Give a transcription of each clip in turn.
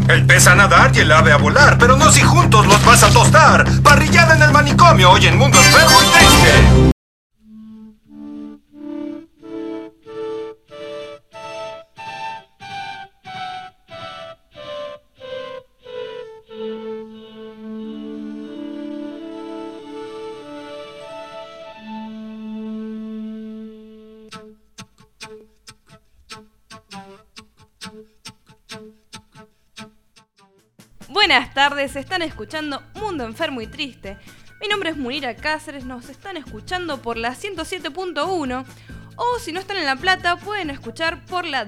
El pez a nadar y el ave a volar, pero no si juntos los vas a tostar. Parrillada en el manicomio, hoy en Mundo Enfermo y Triste. Buenas tardes, están escuchando Mundo Enfermo y Triste. Mi nombre es Munira Cáceres, nos están escuchando por la 107.1 o si no están en La Plata pueden escuchar por la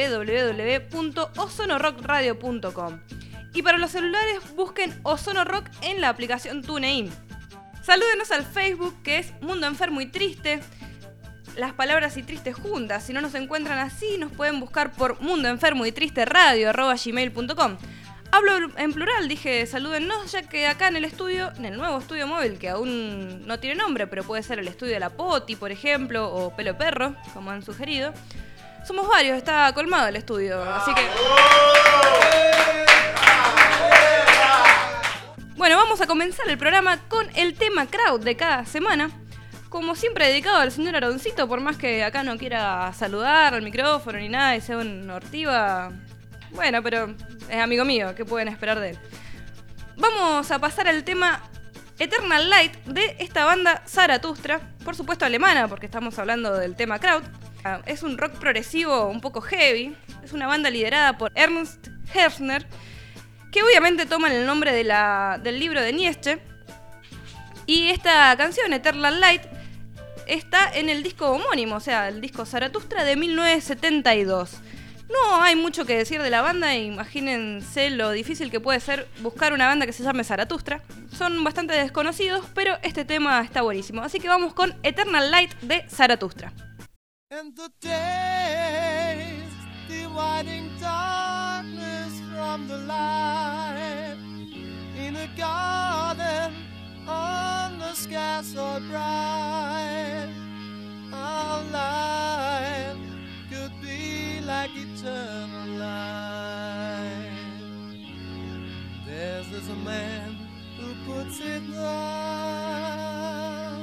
www.ozonorockradio.com. Y para los celulares busquen Ozono Rock en la aplicación TuneIn. Salúdenos al Facebook que es Mundo Enfermo y Triste. Las palabras y tristes juntas, si no nos encuentran así nos pueden buscar por Mundo Enfermo y Triste radio@gmail.com. Hablo en plural, dije salúdennos, ya que acá en el estudio, en el nuevo estudio móvil, que aún no tiene nombre, pero puede ser el estudio de la Poti, por ejemplo, o Pelo Perro, como han sugerido. Somos varios, está colmado el estudio, así que... Bueno, vamos a comenzar el programa con el tema crowd de cada semana. Como siempre dedicado al señor Aroncito, por más que acá no quiera saludar al micrófono ni nada y sea un ortiva... Bueno, pero es amigo mío, ¿qué pueden esperar de él? Vamos a pasar al tema Eternal Light de esta banda Zarathustra, por supuesto alemana, porque estamos hablando del tema crowd. Es un rock progresivo un poco heavy, es una banda liderada por Ernst Hefner, que obviamente toman el nombre del libro de Nietzsche. Y esta canción, Eternal Light, está en el disco homónimo, o sea, el disco Zarathustra de 1972. No hay mucho que decir de la banda, imagínense lo difícil que puede ser buscar una banda que se llame Zarathustra. Son bastante desconocidos, pero este tema está buenísimo. Así que vamos con Eternal Light de Zarathustra. And the days dividing darkness from the light in a garden on the sky so bright. Our life could be like eternal light. There's a man who puts it down.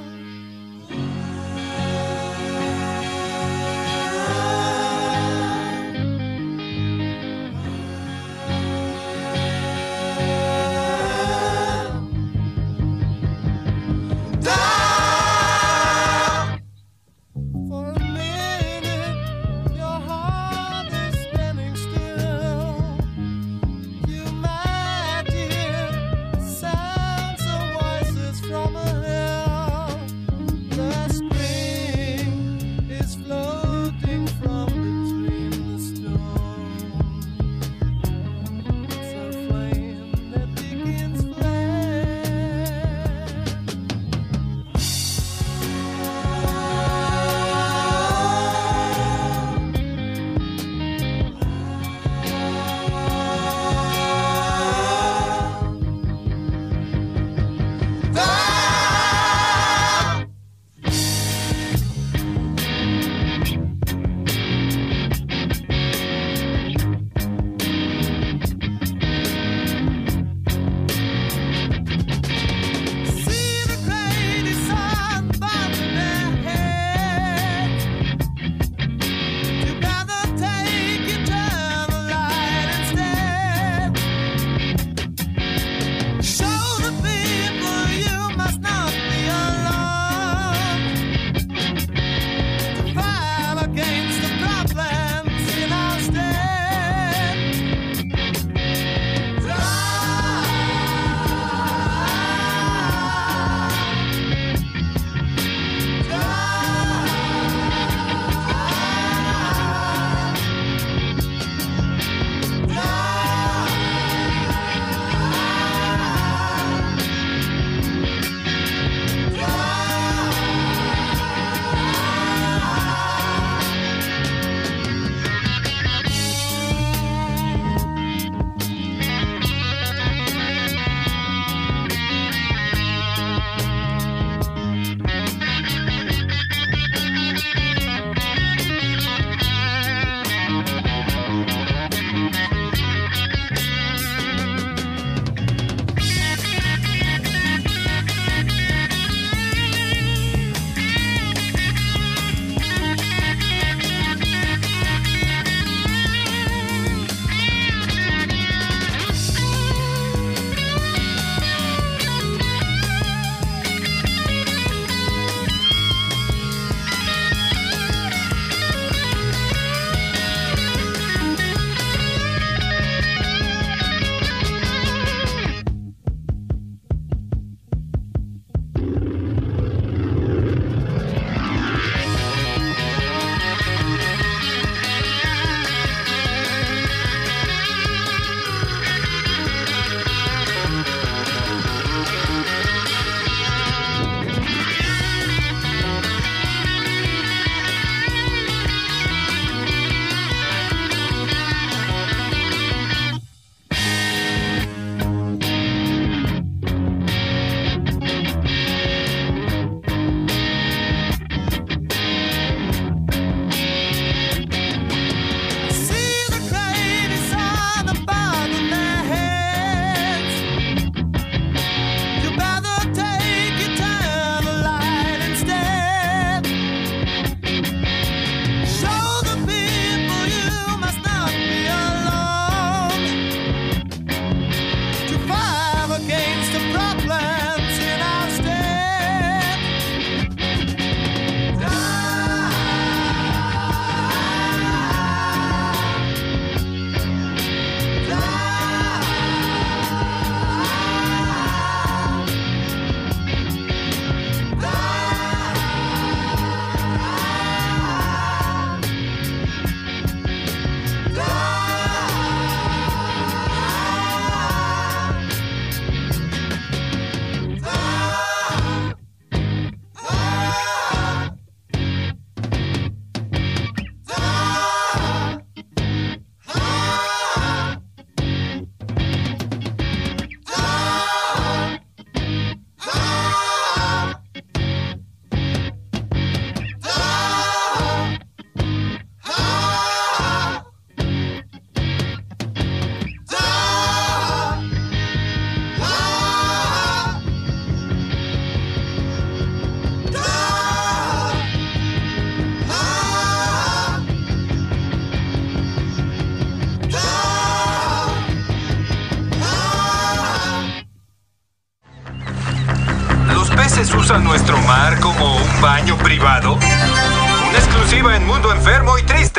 usa nuestro mar como un baño privado? Una exclusiva en Mundo Enfermo y Triste.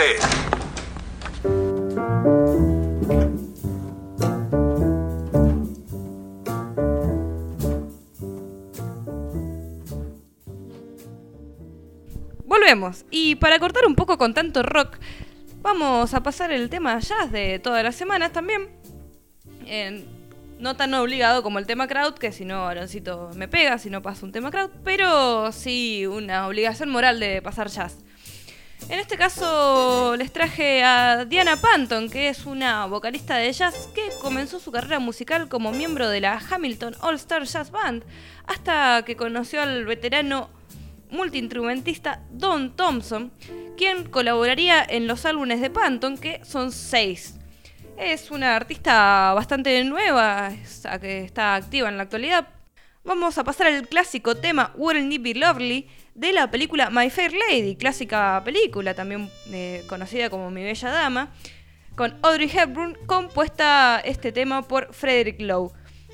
Volvemos. Y para cortar un poco con tanto rock, vamos a pasar el tema jazz de todas las semanas también. No tan obligado como el tema crowd, que si no Aaroncito me pega si no paso un tema crowd, pero sí una obligación moral de pasar jazz. En este caso les traje a Diana Panton, que es una vocalista de jazz que comenzó su carrera musical como miembro de la Hamilton All Star Jazz Band, hasta que conoció al veterano multiinstrumentista Don Thompson, quien colaboraría en los álbumes de Panton, que son 6. Es una artista bastante nueva, que está activa en la actualidad. Vamos a pasar al clásico tema Wouldn't It Be Lovely de la película My Fair Lady, clásica película también conocida como Mi Bella Dama, con Audrey Hepburn, compuesta este tema por Frederick Lowe.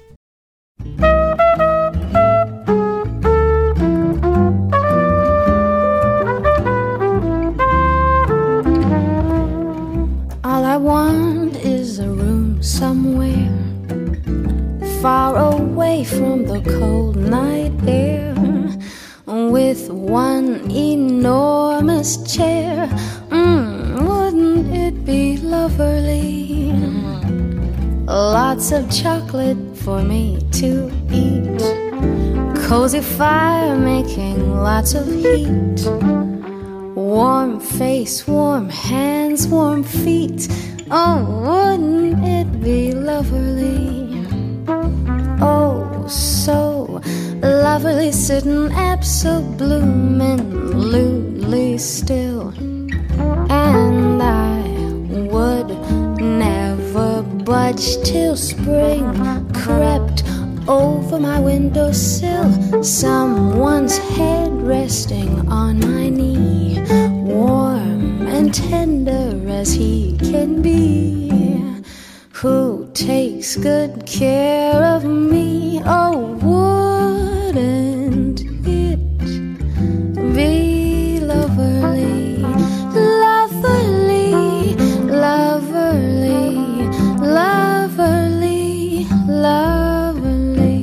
All I want is a room somewhere far away from the cold night air, with one enormous chair. Wouldn't it be lovely? Lots of chocolate for me to eat, cozy fire making lots of heat, warm face, warm hands, warm feet. Oh, wouldn't it be lovely? Oh, so lovely, sitting absolutely still. And I would never budge till spring crept over my windowsill, someone's head resting on my knee, warm and tender as he can be, who takes good care of me. Oh, wouldn't it be lovely, lovely, lovely, lovely, lovely.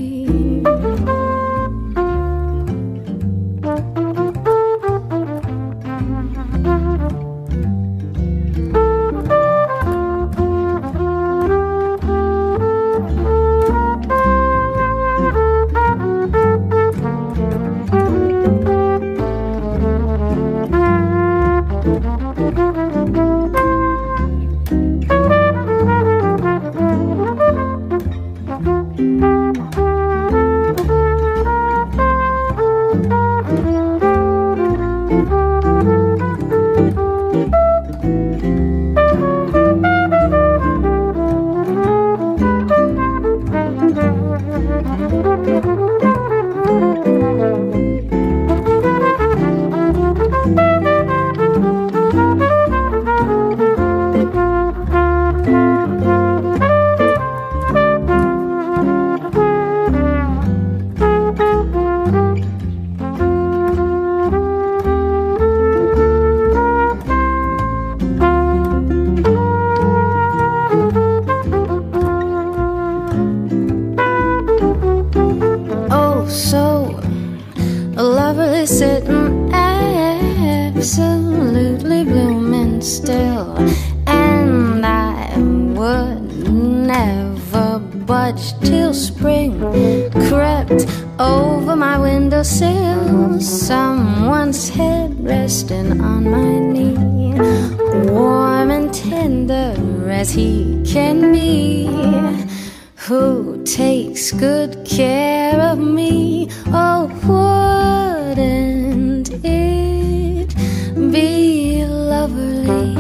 Lovely, sitting absolutely blooming still, and I would never budge till spring crept over my windowsill, someone's head resting on my knee, warm and tender as he can be, who takes good care of me. Oh, wouldn't it be lovely,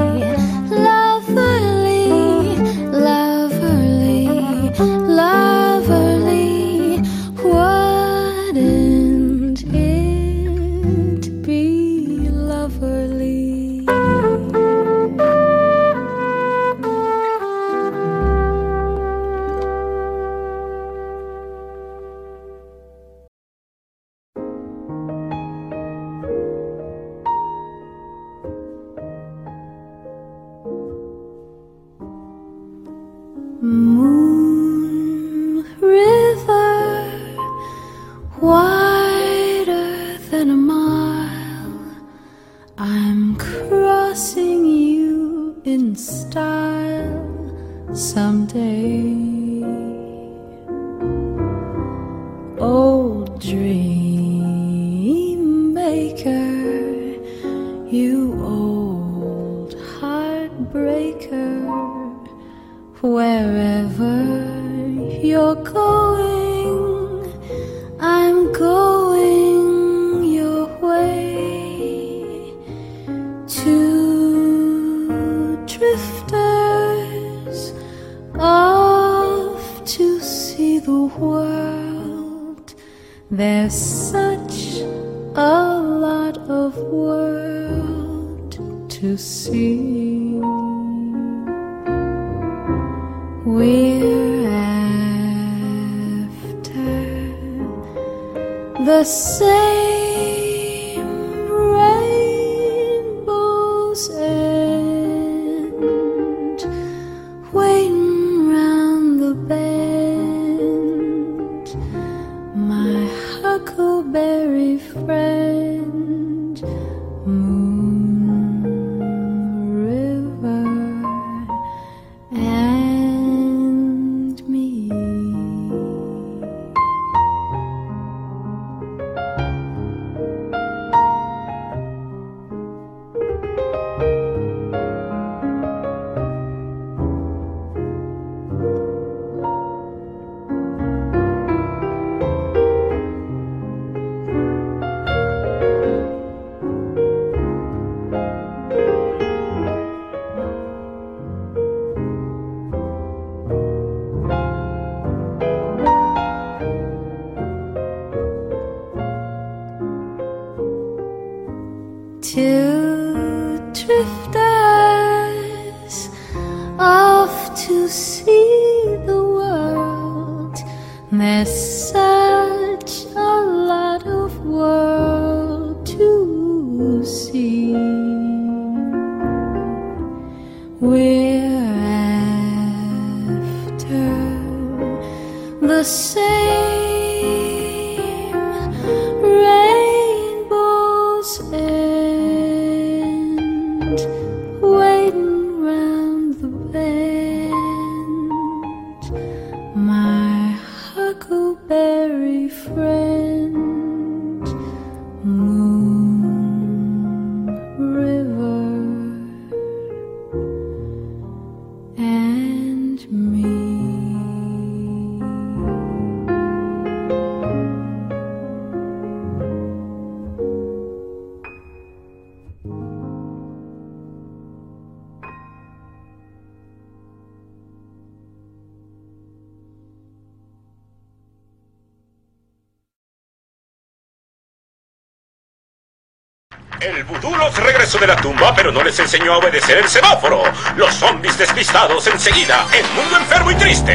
lovely, lovely, lovely? Wouldn't it be lovely? wider than a mile. I'm crossing you in style someday. Old dream maker, you old heartbreaker, wherever you're going, I'm going your way. Two drifters off to see the world. There's such a lot of world to see. We're after the same rainbow's end, waiting round the bend, my huckleberry friend, Moon River and me. Two drifters off to see the world. There's such a lot of world to see. We're after the same rainbow's end, waiting round the bend, my huckleberry friend, Moon River and me. El vudú los regresó de la tumba, pero no les enseñó a obedecer el semáforo. Los zombies despistados enseguida en Mundo Enfermo y Triste.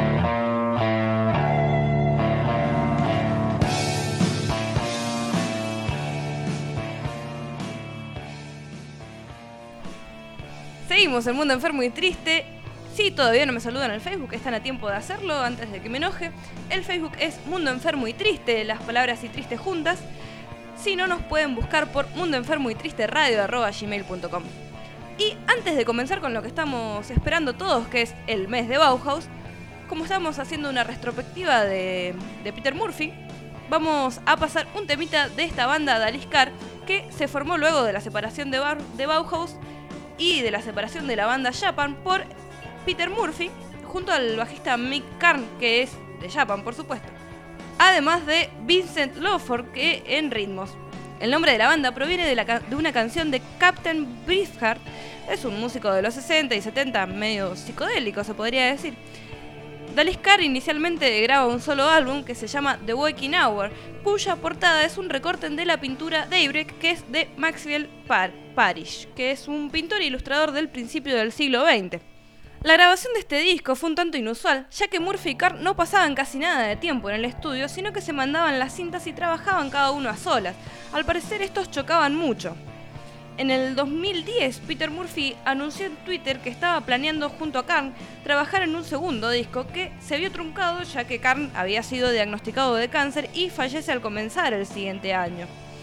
Seguimos en Mundo Enfermo y Triste. Si todavía no me saludan en el Facebook, están a tiempo de hacerlo antes de que me enoje. El Facebook es Mundo Enfermo y Triste, las palabras y triste juntas. Si no, nos pueden buscar por mundoenfermoytristeradio@gmail.com. Y antes de comenzar con lo que estamos esperando todos, que es el mes de Bauhaus, como estamos haciendo una retrospectiva de Peter Murphy, vamos a pasar un temita de esta banda Daliscar, que se formó luego de la separación de Bauhaus y de la separación de la banda Japan por Peter Murphy, junto al bajista Mick Karn, que es de Japan, por supuesto. Además de Vincent Lawford, que en ritmos. El nombre de la banda proviene de una canción de Captain Beefheart. Es un músico de los 60 y 70, medio psicodélico se podría decir. Daliscar inicialmente graba un solo álbum que se llama The Waking Hour, cuya portada es un recorte de la pintura Daybreak, que es de Maxwell Parrish, que es un pintor e ilustrador del principio del siglo XX. La grabación de este disco fue un tanto inusual, ya que Murphy y Karr no pasaban casi nada de tiempo en el estudio, sino que se mandaban las cintas y trabajaban cada uno a solas. Al parecer estos chocaban mucho. En el 2010, Peter Murphy anunció en Twitter que estaba planeando junto a Carn trabajar en un segundo disco que se vio truncado ya que Carn había sido diagnosticado de cáncer y fallece al comenzar el siguiente año.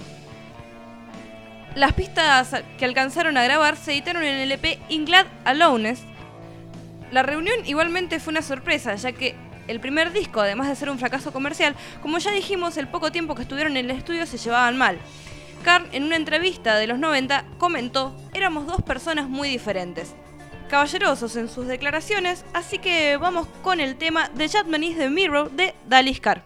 Las pistas que alcanzaron a grabar se editaron en el EP In Glad Aloneness. La reunión igualmente fue una sorpresa, ya que el primer disco, además de ser un fracaso comercial, como ya dijimos, el poco tiempo que estuvieron en el estudio se llevaban mal. Carn, en una entrevista de los 90, comentó: éramos dos personas muy diferentes. Caballerosos en sus declaraciones, así que vamos con el tema The Judgment is the Mirror de Dallas Carr.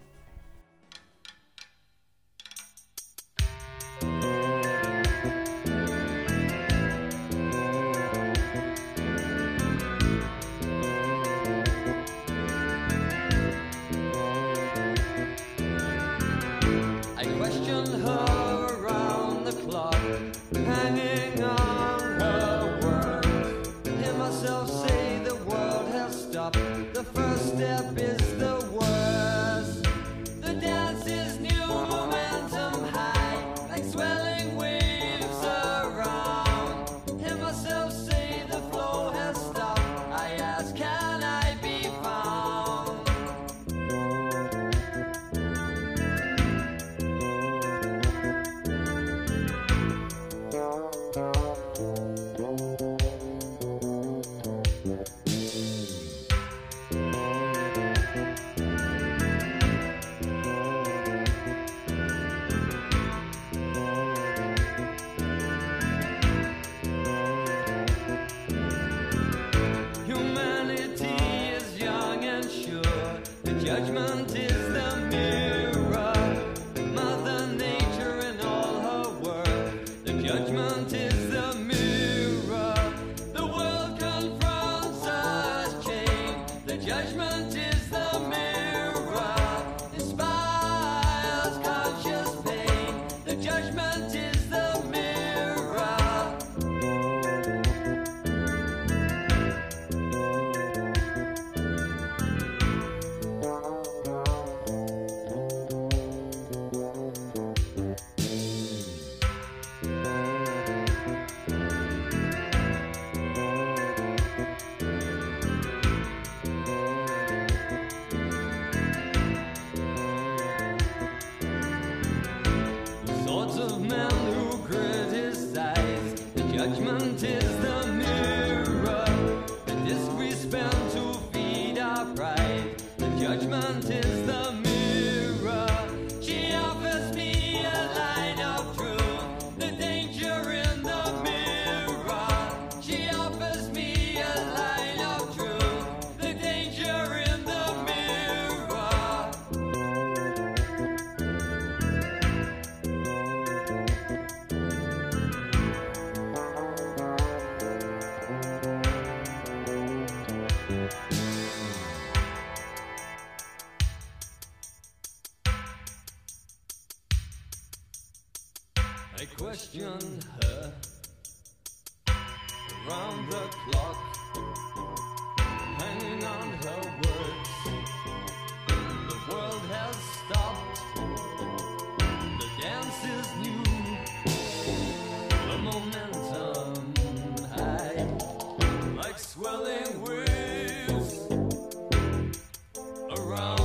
I question her around the clock, hanging on her words. The world has stopped, the dance is new, the momentum high, like swelling waves around.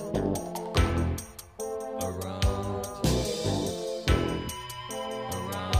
Around.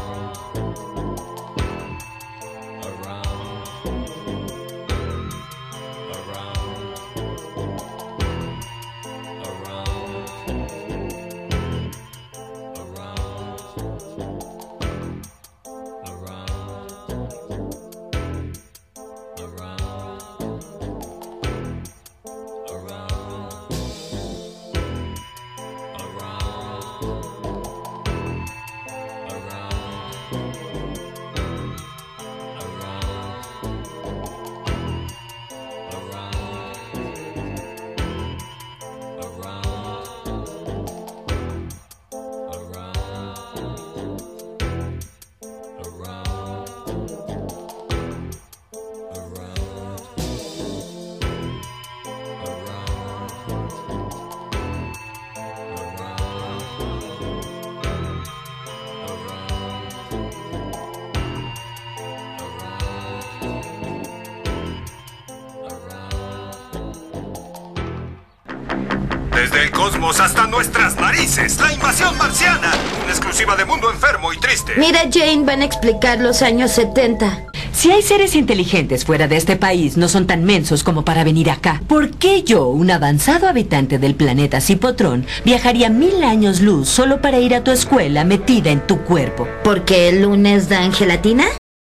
cosmos hasta nuestras narices. La invasión marciana. Una exclusiva de Mundo Enfermo y Triste. Mira, Jane, van a explicar los años 70. Si hay seres inteligentes fuera de este país, no son tan mensos como para venir acá. ¿Por qué yo, un avanzado habitante del planeta Cipotrón, viajaría 1000 años luz solo para ir a tu escuela metida en tu cuerpo? ¿Porque el lunes dan gelatina?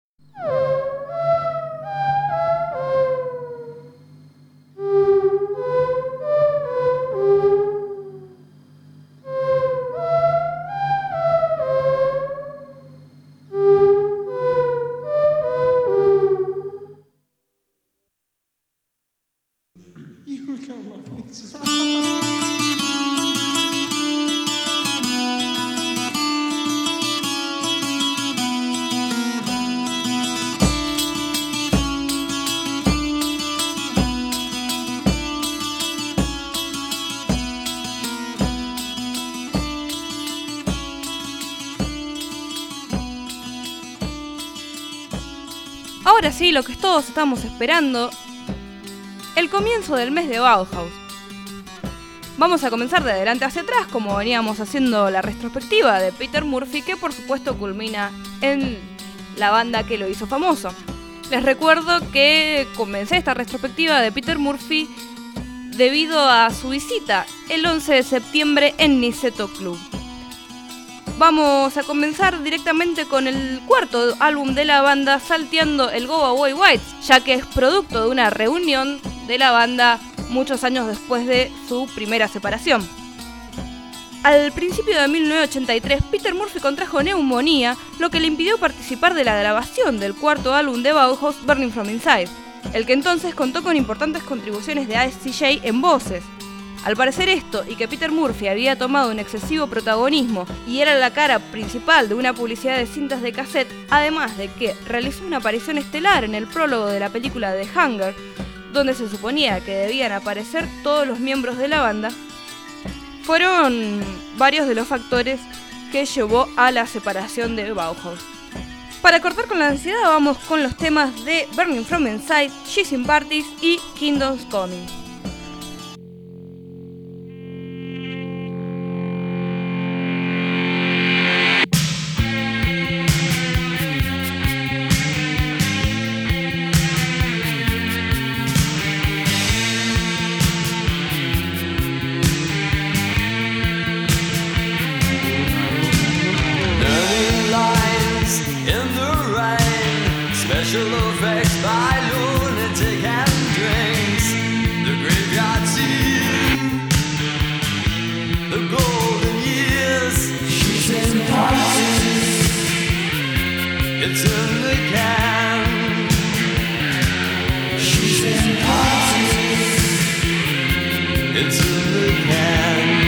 Ahora sí, lo que todos estamos esperando, el comienzo del mes de Bauhaus. Vamos a comenzar de adelante hacia atrás, como veníamos haciendo la retrospectiva de Peter Murphy, que por supuesto culmina en la banda que lo hizo famoso. Les recuerdo que comencé esta retrospectiva de Peter Murphy debido a su visita el 11 de septiembre en Niceto Club. Vamos a comenzar directamente con el cuarto álbum de la banda, salteando el Go Away Whites, ya que es producto de una reunión de la banda muchos años después de su primera separación. Al principio de 1983, Peter Murphy contrajo neumonía, lo que le impidió participar de la grabación del cuarto álbum de Bauhaus, Burning From Inside, el que entonces contó con importantes contribuciones de ASCJ en voces. Al parecer esto, y que Peter Murphy había tomado un excesivo protagonismo y era la cara principal de una publicidad de cintas de cassette, además de que realizó una aparición estelar en el prólogo de la película The Hunger, donde se suponía que debían aparecer todos los miembros de la banda, fueron varios de los factores que llevó a la separación de Bauhaus. Para cortar con la ansiedad, vamos con los temas de Burning From Inside, She's in Parties y Kingdom's Coming. Special effects by lunatic and drinks. The graveyard scene, the golden years. She's in parties. It's in the can. She's in parties. It's in the can.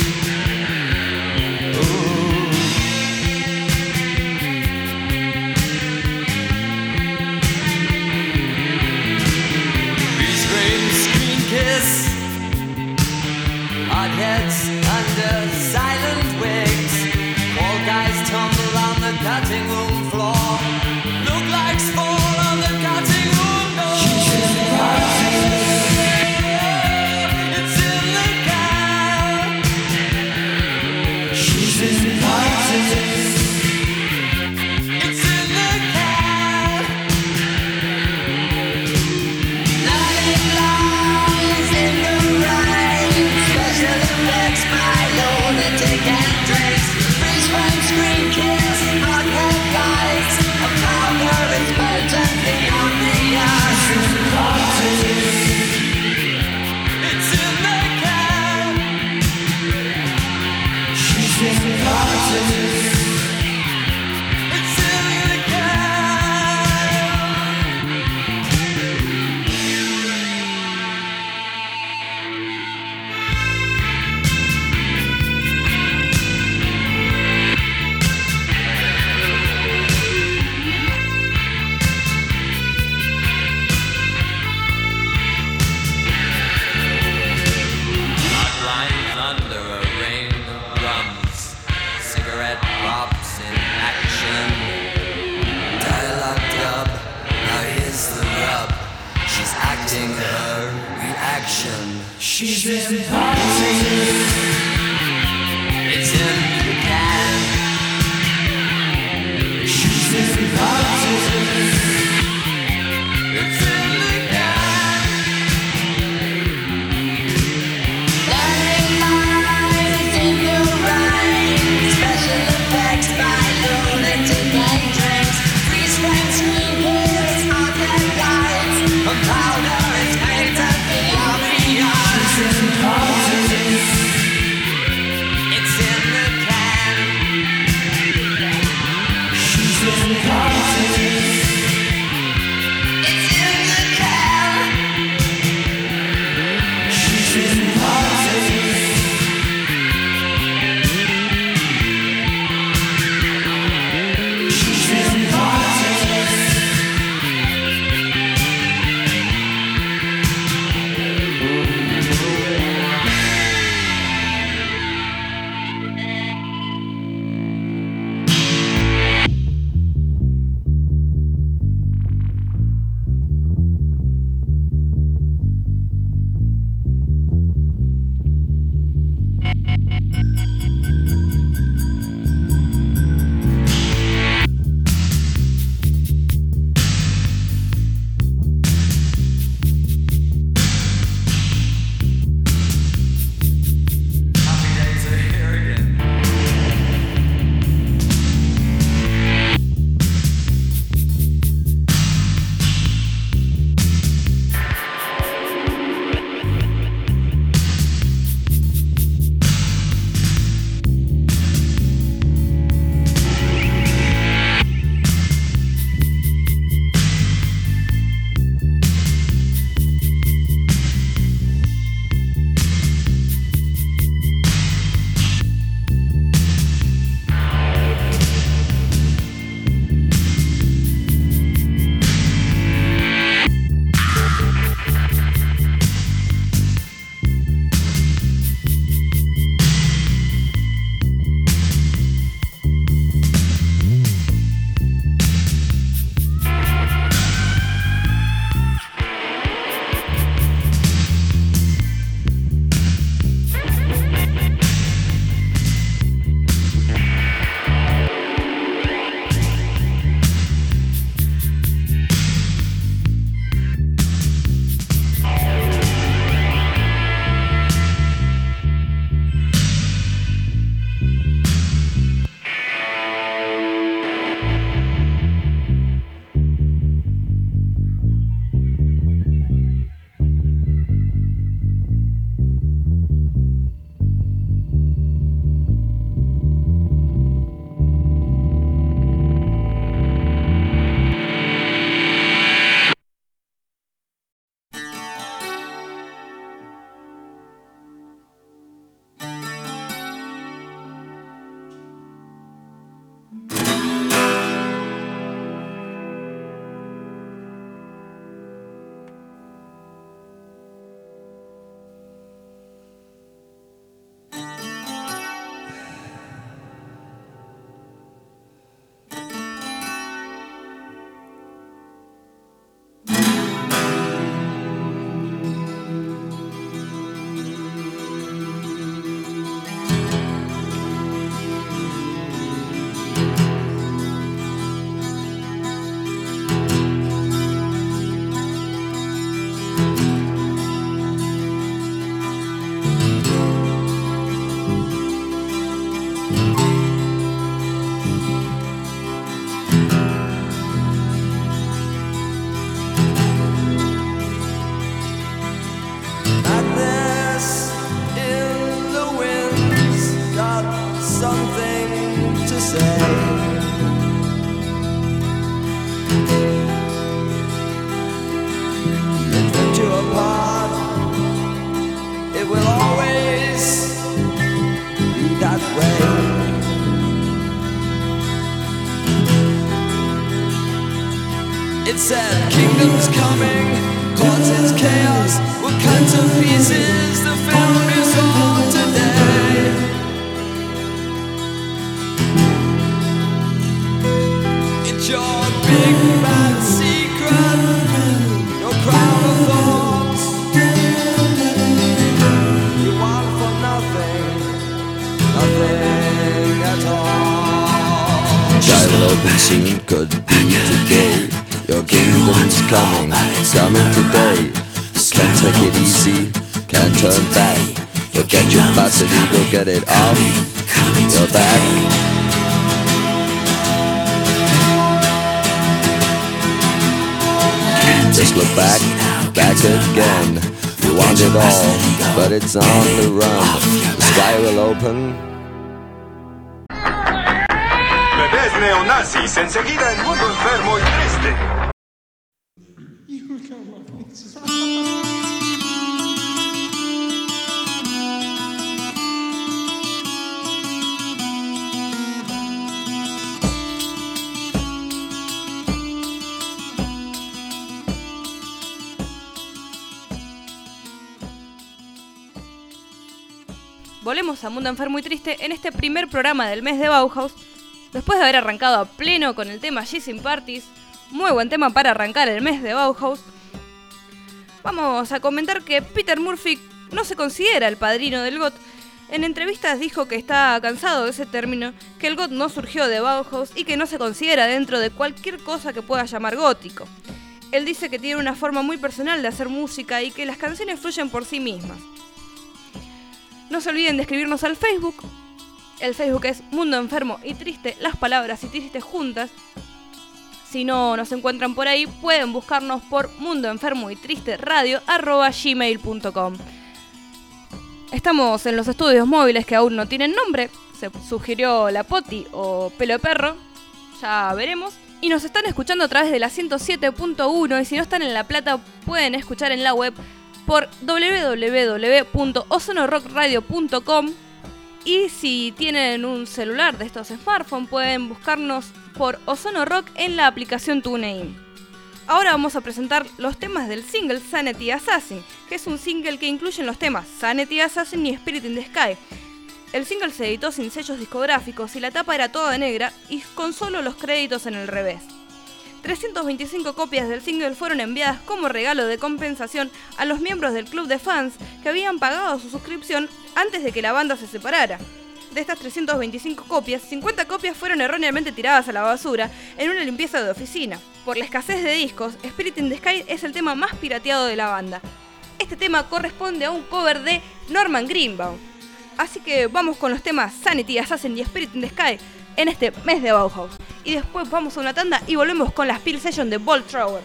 Heads under silent wigs. All guys tumble on the cutting room floor. Look like fall on the cutting room door. She's in the parties. It's in the can. She's in the parties. It's in the can. Nothing lies in the rain. Special effects by lunatic and drinks. Freeze frame, screen kiss, hot-head guys. A powder is burnt beyond the eyes. It's in the can. She's in the parties. It's in the can. She's in parties. It said, kingdom's coming, causes chaos, what kinds of pieces the film is on today. It's your big bad secret, your crown of thorns. You want for nothing, nothing at all. Child open soon could be today. Your kingdom's coming, coming today. Can't take it easy, can't turn back. Forget your past and you go get it off your back. Just look back, back again. You want it all, but it's on the run. The sky will open. Bebés neonazis, enseguida en Mundo Enfermo y Triste. Volvemos a Mundo Enfermo y Triste en este primer programa del mes de Bauhaus, después de haber arrancado a pleno con el tema Jizzing Parties, muy buen tema para arrancar el mes de Bauhaus. Vamos a comentar que Peter Murphy no se considera el padrino del GOT. En entrevistas dijo que está cansado de ese término, que el GOT no surgió de Bauhaus y que no se considera dentro de cualquier cosa que pueda llamar gótico. Él dice que tiene una forma muy personal de hacer música y que las canciones fluyen por sí mismas. No se olviden de escribirnos al Facebook. El Facebook es Mundo Enfermo y Triste, las palabras y tristes juntas. Si no nos encuentran por ahí, pueden buscarnos por Mundo Enfermo y Triste Radio @gmail.com. Estamos en los estudios móviles que aún no tienen nombre. Se sugirió La Poti o Pelo de Perro. Ya veremos. Y nos están escuchando a través de la 107.1 y si no están en La Plata pueden escuchar en la web por www.ozonorockradio.com y si tienen un celular de estos smartphones pueden buscarnos por Ozono Rock en la aplicación TuneIn. Ahora vamos a presentar los temas del single Sanity Assassin, que es un single que incluye los temas Sanity Assassin y Spirit in the Sky. El single se editó sin sellos discográficos y la tapa era toda negra y con solo los créditos en el revés. 325 copias del single fueron enviadas como regalo de compensación a los miembros del club de fans que habían pagado su suscripción antes de que la banda se separara. De estas 325 copias, 50 copias fueron erróneamente tiradas a la basura en una limpieza de oficina. Por la escasez de discos, Spirit in the Sky es el tema más pirateado de la banda. Este tema corresponde a un cover de Norman Greenbaum. Así que vamos con los temas Sanity Assassin y Spirit in the Sky en este mes de Bauhaus. Y después vamos a una tanda y volvemos con la Spill Session de Bolt Thrower.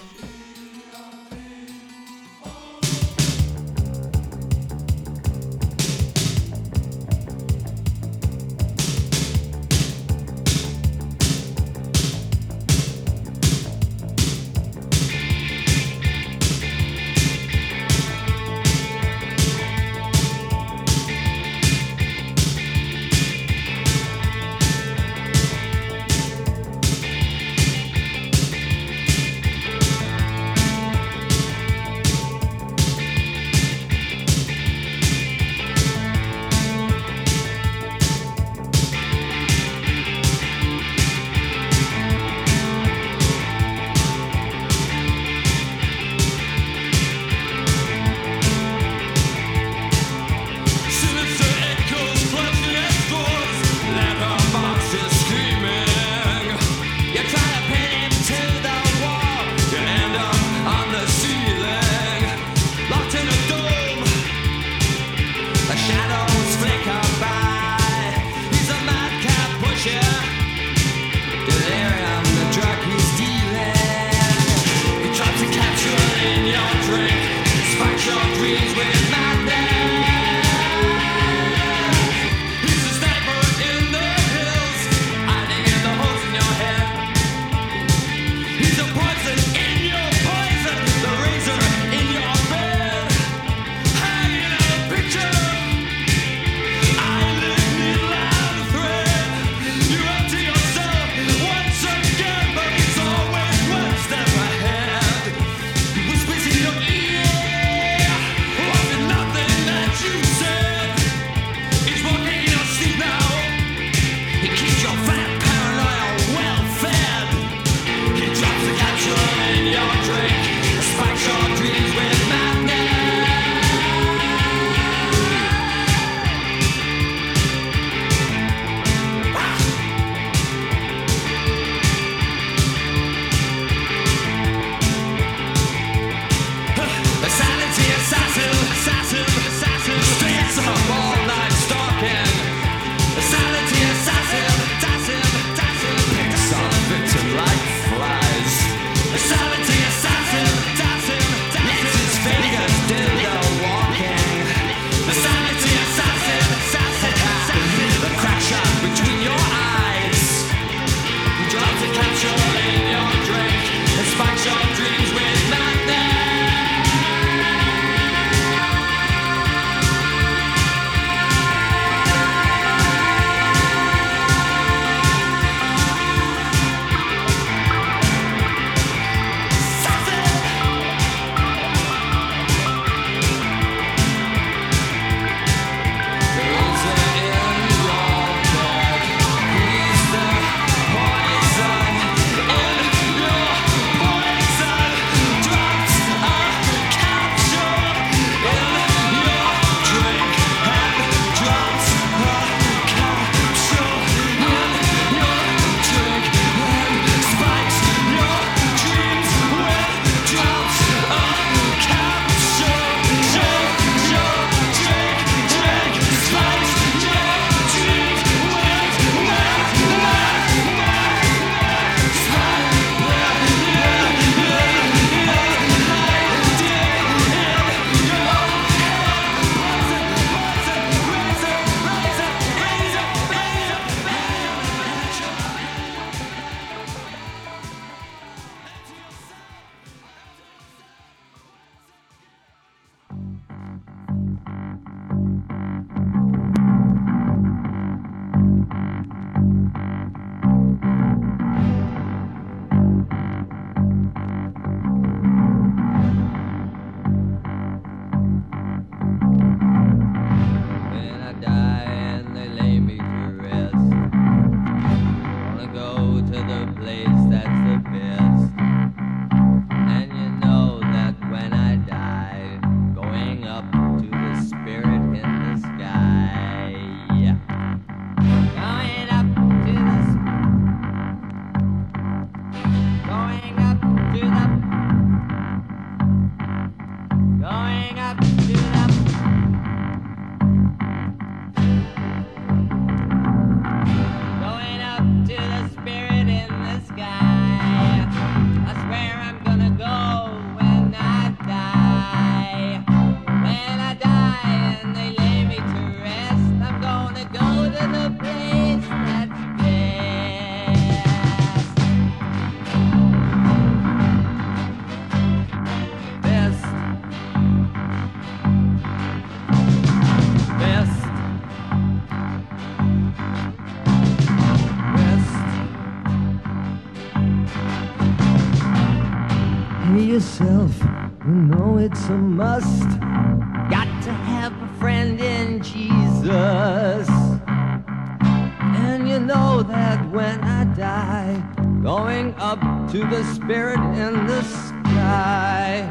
yourself, you know it's a must. Got to have a friend in Jesus. And you know that when I die, going up to the Spirit in the sky.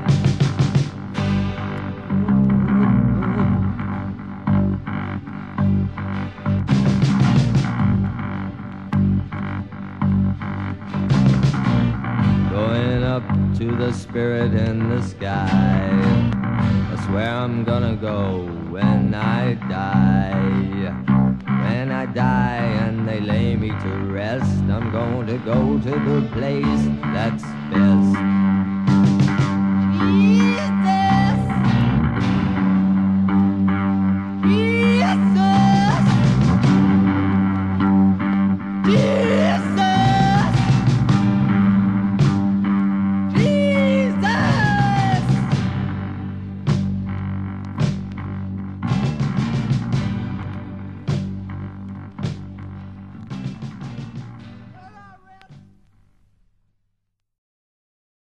Going up to the Spirit in the sky. That's where I'm gonna go when I die. When I die and they lay me to rest, I'm going to go to the place that's best.